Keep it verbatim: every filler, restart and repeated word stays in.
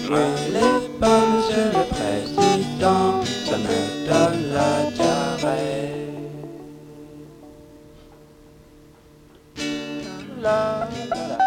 les pas, monsieur le président, ça me donne la diarrhée. La, la, la.